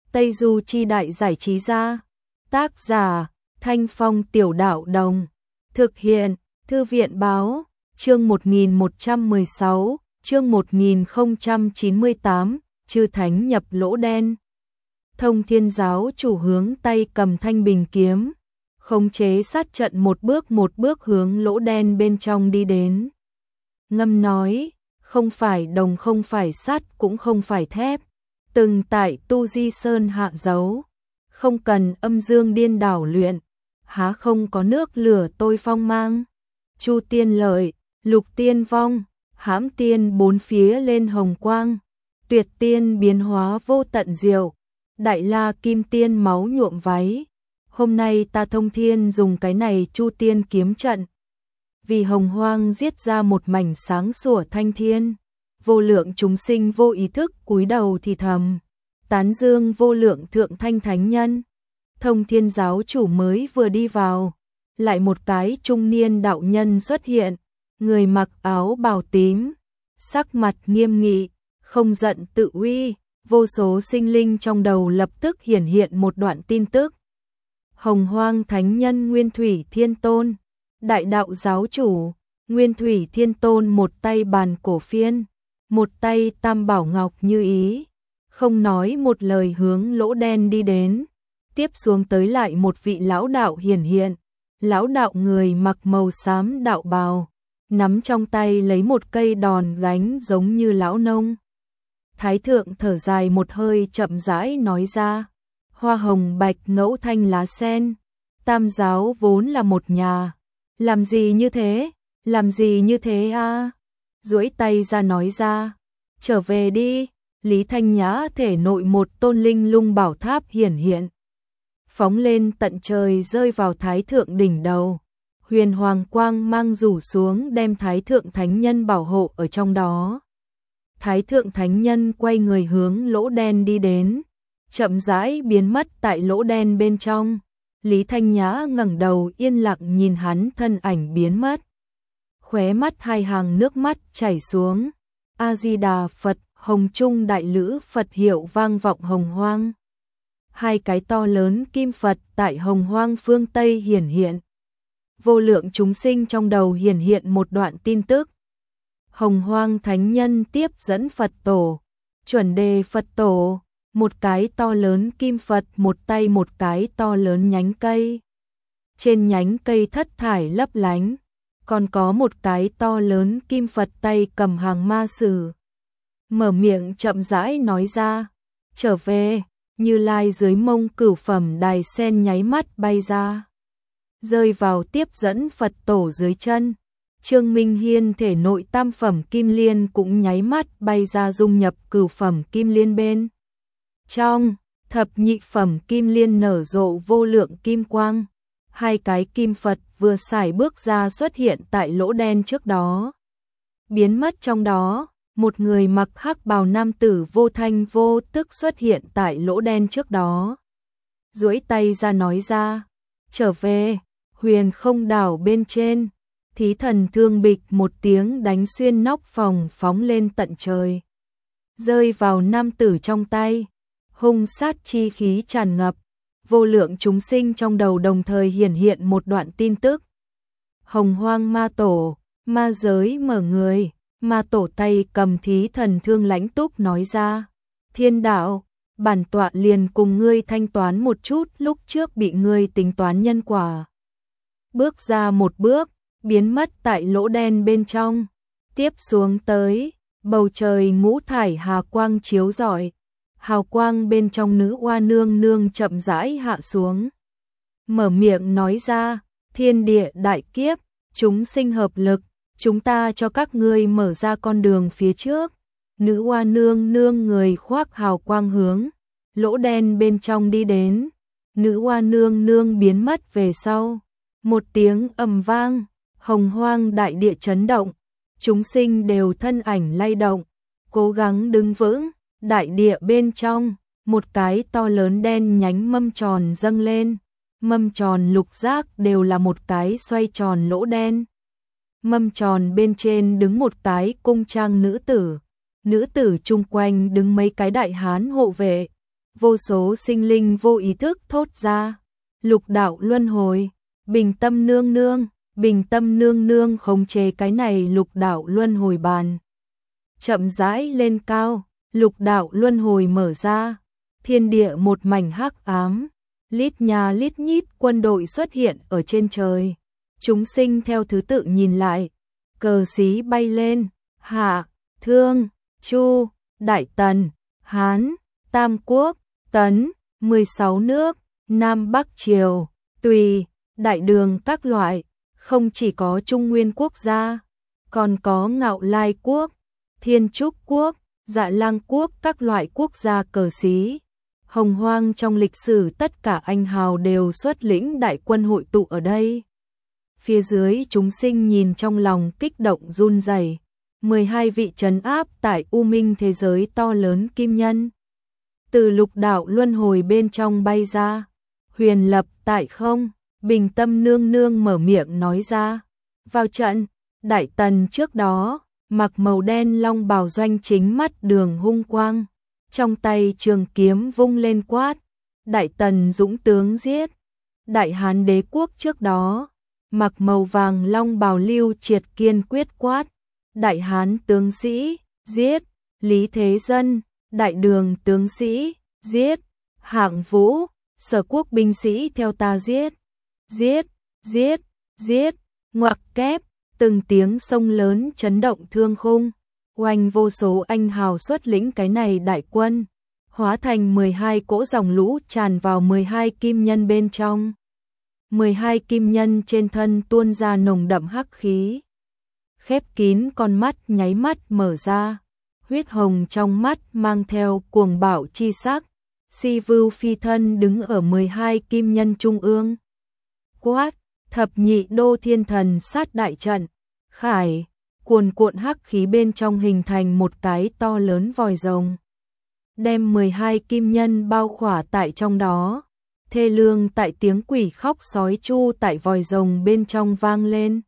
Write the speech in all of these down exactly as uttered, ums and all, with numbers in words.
Tây Du Chi Đại Giải Trí Gia. Tác giả Thanh Phong Tiểu Đạo Đồng. Thực hiện Thư viện Báo. Chương một nghìn một trăm mười sáu, chương một nghìn không trăm chín mươi tám, chư thánh nhập lỗ đen. Thông Thiên giáo chủ hướng tay cầm thanh bình kiếm, khống chế sát trận một bước một bước hướng lỗ đen bên trong đi đến. Ngâm nói, không phải đồng không phải sắt cũng không phải thép, từng tại Tu Di Sơn hạ dấu, không cần âm dương điên đảo luyện, há không có nước lửa tôi phong mang. Chu tiên lợi, lục tiên vong, hãm tiên bốn phía lên hồng quang, tuyệt tiên biến hóa vô tận diệu, đại la kim tiên máu nhuộm váy. Hôm nay ta Thông Thiên dùng cái này Chu tiên kiếm trận, vì hồng hoang giết ra một mảnh sáng sủa thanh thiên. Vô lượng chúng sinh vô ý thức cúi đầu thì thầm, tán dương vô lượng thượng thanh thánh nhân. Thông Thiên giáo chủ mới vừa đi vào, lại một cái trung niên đạo nhân xuất hiện, người mặc áo bào tím, sắc mặt nghiêm nghị, không giận tự uy. Vô số sinh linh trong đầu lập tức hiển hiện một đoạn tin tức. Hồng hoang thánh nhân Nguyên Thủy Thiên Tôn, đại đạo giáo chủ. Nguyên Thủy Thiên Tôn một tay bàn cổ phiên, một tay tam bảo ngọc như ý, không nói một lời hướng lỗ đen đi đến. Tiếp xuống tới lại một vị lão đạo hiển hiện, lão đạo người mặc màu xám đạo bào, nắm trong tay lấy một cây đòn gánh giống như lão nông. Thái thượng thở dài một hơi chậm rãi nói ra, hoa hồng bạch ngẫu thanh lá sen, tam giáo vốn là một nhà, làm gì như thế, làm gì như thế a? À? Duỗi tay ra nói ra, trở về đi. Lý Thanh Nhã thể nội một tôn linh lung bảo tháp hiển hiện, phóng lên tận trời rơi vào thái thượng đỉnh đầu. Huyền hoàng quang mang rủ xuống đem thái thượng thánh nhân bảo hộ ở trong đó. Thái thượng thánh nhân quay người hướng lỗ đen đi đến, chậm rãi biến mất tại lỗ đen bên trong. Lý Thanh Nhã ngẩng đầu yên lặng nhìn hắn thân ảnh biến mất, khóe mắt hai hàng nước mắt chảy xuống. A Di Đà Phật. Hồng Trung Đại Lữ Phật hiệu vang vọng hồng hoang. Hai cái to lớn kim Phật tại hồng hoang phương Tây hiển hiện. Vô lượng chúng sinh trong đầu hiển hiện một đoạn tin tức. Hồng hoang thánh nhân tiếp dẫn Phật tổ, chuẩn đề Phật tổ, một cái to lớn kim Phật, một tay một cái to lớn nhánh cây. Trên nhánh cây thất thải lấp lánh, còn có một cái to lớn kim Phật tay cầm hàng ma sử. Mở miệng chậm rãi nói ra, trở về. Như Lai dưới mông cửu phẩm đài sen nháy mắt bay ra, rơi vào tiếp dẫn Phật tổ dưới chân. Trương Minh Hiên thể nội tam phẩm kim liên cũng nháy mắt bay ra dung nhập cửu phẩm kim liên bên trong. Thập nhị phẩm kim liên nở rộ vô lượng kim quang. Hai cái kim Phật vừa sải bước ra xuất hiện tại lỗ đen trước đó, biến mất trong đó. Một người mặc hắc bào nam tử vô thanh vô tức xuất hiện tại lỗ đen trước đó, duỗi tay ra nói ra, trở về. Huyền không đảo bên trên, thí thần thương bịch một tiếng đánh xuyên nóc phòng phóng lên tận trời, rơi vào nam tử trong tay. Hung sát chi khí tràn ngập, vô lượng chúng sinh trong đầu đồng thời hiển hiện một đoạn tin tức. Hồng hoang ma tổ, ma giới mở người. Ma tổ tay cầm thí thần thương lãnh túc nói ra, thiên đạo, bản tọa liền cùng ngươi thanh toán một chút lúc trước bị ngươi tính toán nhân quả. Bước ra một bước, biến mất tại lỗ đen bên trong. Tiếp xuống tới, bầu trời ngũ thải hà quang chiếu rọi, hào quang bên trong nữ oa nương nương chậm rãi hạ xuống. Mở miệng nói ra, thiên địa đại kiếp, chúng sinh hợp lực. Chúng ta cho các ngươi mở ra con đường phía trước. Nữ oa nương nương người khoác hào quang hướng lỗ đen bên trong đi đến. Nữ oa nương nương biến mất về sau. Một tiếng ầm vang, hồng hoang đại địa chấn động. Chúng sinh đều thân ảnh lay động, cố gắng đứng vững. Đại địa bên trong, một cái to lớn đen nhánh mâm tròn dâng lên. Mâm tròn lục giác đều là một cái xoay tròn lỗ đen. Mâm tròn bên trên đứng một cái cung trang nữ tử, nữ tử chung quanh đứng mấy cái đại hán hộ vệ, vô số sinh linh vô ý thức thốt ra. Lục đạo luân hồi, bình tâm nương nương, bình tâm nương nương khống chế cái này lục đạo luân hồi bàn. Chậm rãi lên cao, lục đạo luân hồi mở ra, thiên địa một mảnh hắc ám, lít nhà lít nhít quân đội xuất hiện ở trên trời. Chúng sinh theo thứ tự nhìn lại, cờ xí bay lên, Hạ, Thương, Chu, Đại Tần, Hán, Tam Quốc, Tấn, mười sáu nước, Nam Bắc Triều, Tùy, Đại Đường các loại, không chỉ có Trung Nguyên quốc gia, còn có Ngạo Lai quốc, Thiên Trúc quốc, Dạ Lang quốc các loại quốc gia cờ xí. Hồng hoang trong lịch sử tất cả anh hào đều xuất lĩnh đại quân hội tụ ở đây. Phía dưới chúng sinh nhìn trong lòng kích động run rẩy. mười hai vị trấn áp tại U Minh thế giới to lớn kim nhân. Từ lục đạo luân hồi bên trong bay ra. Huyền lập tại không, bình tâm nương nương mở miệng nói ra. Vào trận, Đại Tần trước đó, mặc màu đen long bào doanh chính mắt đường hung quang. Trong tay trường kiếm vung lên quát. Đại Tần dũng tướng giết. Đại Hán đế quốc trước đó, mặc màu vàng long bào Lưu Triệt kiên quyết quát. Đại Hán tướng sĩ, giết. Lý Thế Dân, Đại Đường tướng sĩ, giết. Hạng Vũ, Sở quốc binh sĩ theo ta giết. Giết, giết, giết. Ngoặc kép, từng tiếng sông lớn chấn động thương khung. Oanh vô số anh hào xuất lĩnh cái này đại quân, hóa thành mười hai cỗ dòng lũ tràn vào mười hai kim nhân bên trong. mười hai kim nhân trên thân tuôn ra nồng đậm hắc khí. Khép kín con mắt nháy mắt mở ra, huyết hồng trong mắt mang theo cuồng bạo chi sắc. Si Vưu phi thân đứng ở mười hai kim nhân trung ương. Quát, thập nhị đô thiên thần sát đại trận, khải. Cuồn cuộn hắc khí bên trong hình thành một cái to lớn vòi rồng, đem mười hai kim nhân bao khỏa tại trong đó. Thê lương tại tiếng quỷ khóc sói chu tại vòi rồng bên trong vang lên.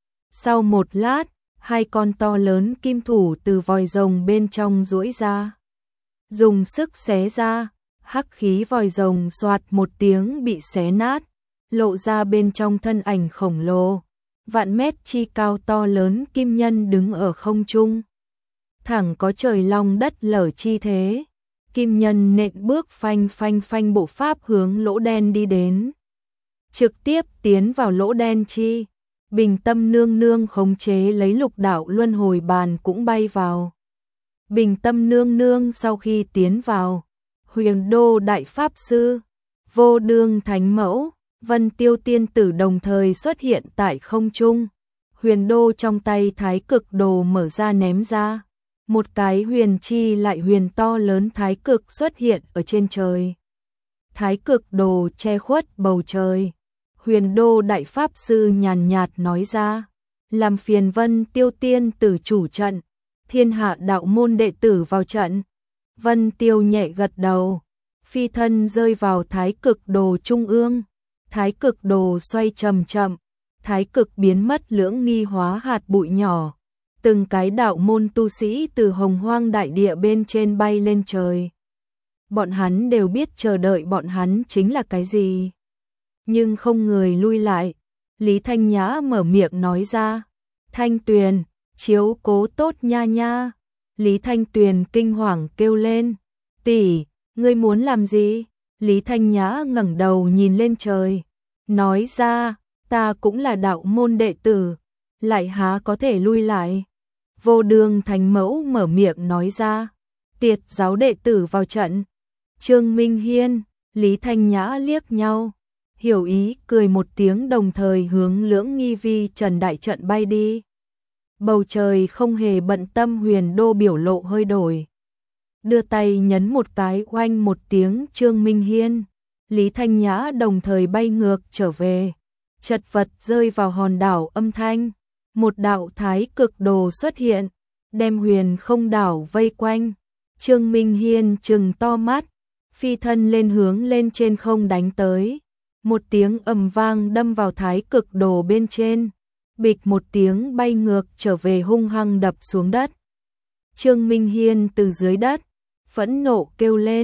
Sau một lát, hai con to lớn kim thủ từ vòi rồng bên trong duỗi ra, dùng sức xé ra, hắc khí vòi rồng xoạt một tiếng bị xé nát, lộ ra bên trong thân ảnh khổng lồ. Vạn mét chi cao to lớn kim nhân đứng ở không trung, thẳng có trời long đất lở chi thế. Kim nhân nện bước phanh phanh phanh bộ pháp hướng lỗ đen đi đến, trực tiếp tiến vào lỗ đen chi. Bình tâm nương nương khống chế lấy lục đạo luân hồi bàn cũng bay vào. Bình tâm nương nương sau khi tiến vào, Huyền Đô đại pháp sư, Vô Đương thánh mẫu, Vân Tiêu tiên tử đồng thời xuất hiện tại không trung. Huyền Đô trong tay thái cực đồ mở ra ném ra. Một cái huyền chi lại huyền to lớn thái cực xuất hiện ở trên trời. Thái cực đồ che khuất bầu trời. Huyền Đô đại pháp sư nhàn nhạt nói ra, làm phiền Vân Tiêu tiên tử chủ trận, thiên hạ đạo môn đệ tử vào trận. Vân Tiêu nhẹ gật đầu, phi thân rơi vào thái cực đồ trung ương. Thái cực đồ xoay chậm chậm, thái cực biến mất lưỡng nghi hóa hạt bụi nhỏ. Từng cái đạo môn tu sĩ từ hồng hoang đại địa bên trên bay lên trời. Bọn hắn đều biết chờ đợi bọn hắn chính là cái gì. Nhưng không người lui lại. Lý Thanh Nhã mở miệng nói ra, Thanh Tuyền, chiếu cố tốt nha nha. Lý Thanh Tuyền kinh hoàng kêu lên, tỷ, ngươi muốn làm gì? Lý Thanh Nhã ngẩng đầu nhìn lên trời, nói ra, ta cũng là đạo môn đệ tử, lại há có thể lui lại. Vô Đương thánh mẫu mở miệng nói ra, tiệt giáo đệ tử vào trận. Trương Minh Hiên, Lý Thanh Nhã liếc nhau, hiểu ý cười một tiếng đồng thời hướng lưỡng nghi vi trần đại trận bay đi. Bầu trời không hề bận tâm Huyền Đô biểu lộ hơi đổi. Đưa tay nhấn một cái oanh một tiếng Trương Minh Hiên. Lý Thanh Nhã đồng thời bay ngược trở về. Chật vật rơi vào hòn đảo âm thanh. Một đạo thái cực đồ xuất hiện, đem huyền không đảo vây quanh. Trương Minh Hiên trừng to mắt, phi thân lên hướng lên trên không đánh tới. Một tiếng ầm vang đâm vào thái cực đồ bên trên. Bịch một tiếng bay ngược trở về hung hăng đập xuống đất. Trương Minh Hiên từ dưới đất phẫn nộ kêu lên,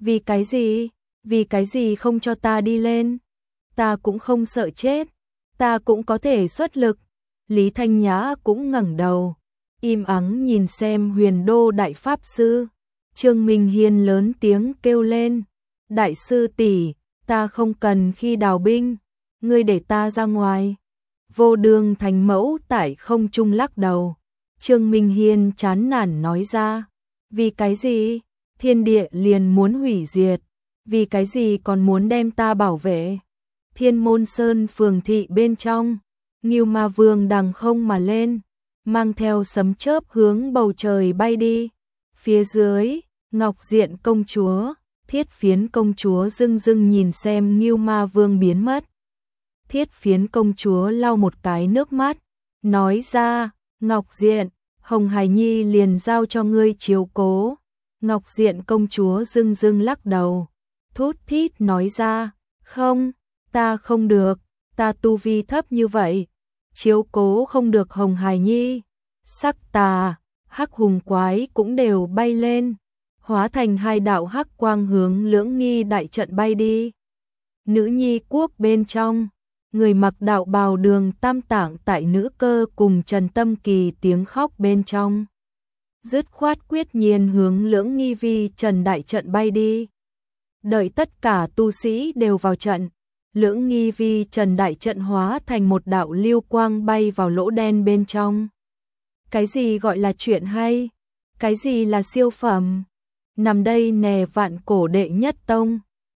Vì cái gì? Vì cái gì không cho ta đi lên? Ta cũng không sợ chết, ta cũng có thể xuất lực. Lý Thanh Nhã cũng ngẩng đầu, im ắng nhìn xem Huyền Đô đại pháp sư. Trương Minh Hiên lớn tiếng kêu lên, đại sư tỷ, ta không cần khi đào binh, ngươi để ta ra ngoài. Vô Đường Thánh Mẫu tại không trung lắc đầu. Trương Minh Hiên chán nản nói ra, vì cái gì? Thiên địa liền muốn hủy diệt, vì cái gì còn muốn đem ta bảo vệ? Thiên Môn Sơn phường thị bên trong, Ngưu Ma Vương đằng không mà lên, mang theo sấm chớp hướng bầu trời bay đi. Phía dưới, Ngọc Diện công chúa, Thiết Phiến công chúa dưng dưng nhìn xem Ngưu Ma Vương biến mất. Thiết Phiến công chúa lau một cái nước mắt, nói ra, Ngọc Diện, Hồng Hải Nhi liền giao cho ngươi chiếu cố. Ngọc Diện công chúa dưng dưng lắc đầu, thút thít nói ra, không, ta không được, ta tu vi thấp như vậy, chiếu cố không được Hồng Hải Nhi. Sắc Tà, Hắc Hùng Quái cũng đều bay lên, hóa thành hai đạo hắc quang hướng Lưỡng Nghi đại trận bay đi. Nữ nhi quốc bên trong, người mặc đạo bào Đường Tam Tạng tại Nữ Cơ cùng Trần Tâm Kỳ tiếng khóc bên trong. Dứt khoát quyết nhiên hướng Lưỡng Nghi vi Trần đại trận bay đi. Đợi tất cả tu sĩ đều vào trận, Lưỡng Nghi vi Trần đại trận hóa thành một đạo lưu quang bay vào lỗ đen bên trong. Cái gì gọi là chuyện hay? Cái gì là siêu phẩm? Nằm đây nè vạn cổ đệ nhất tông.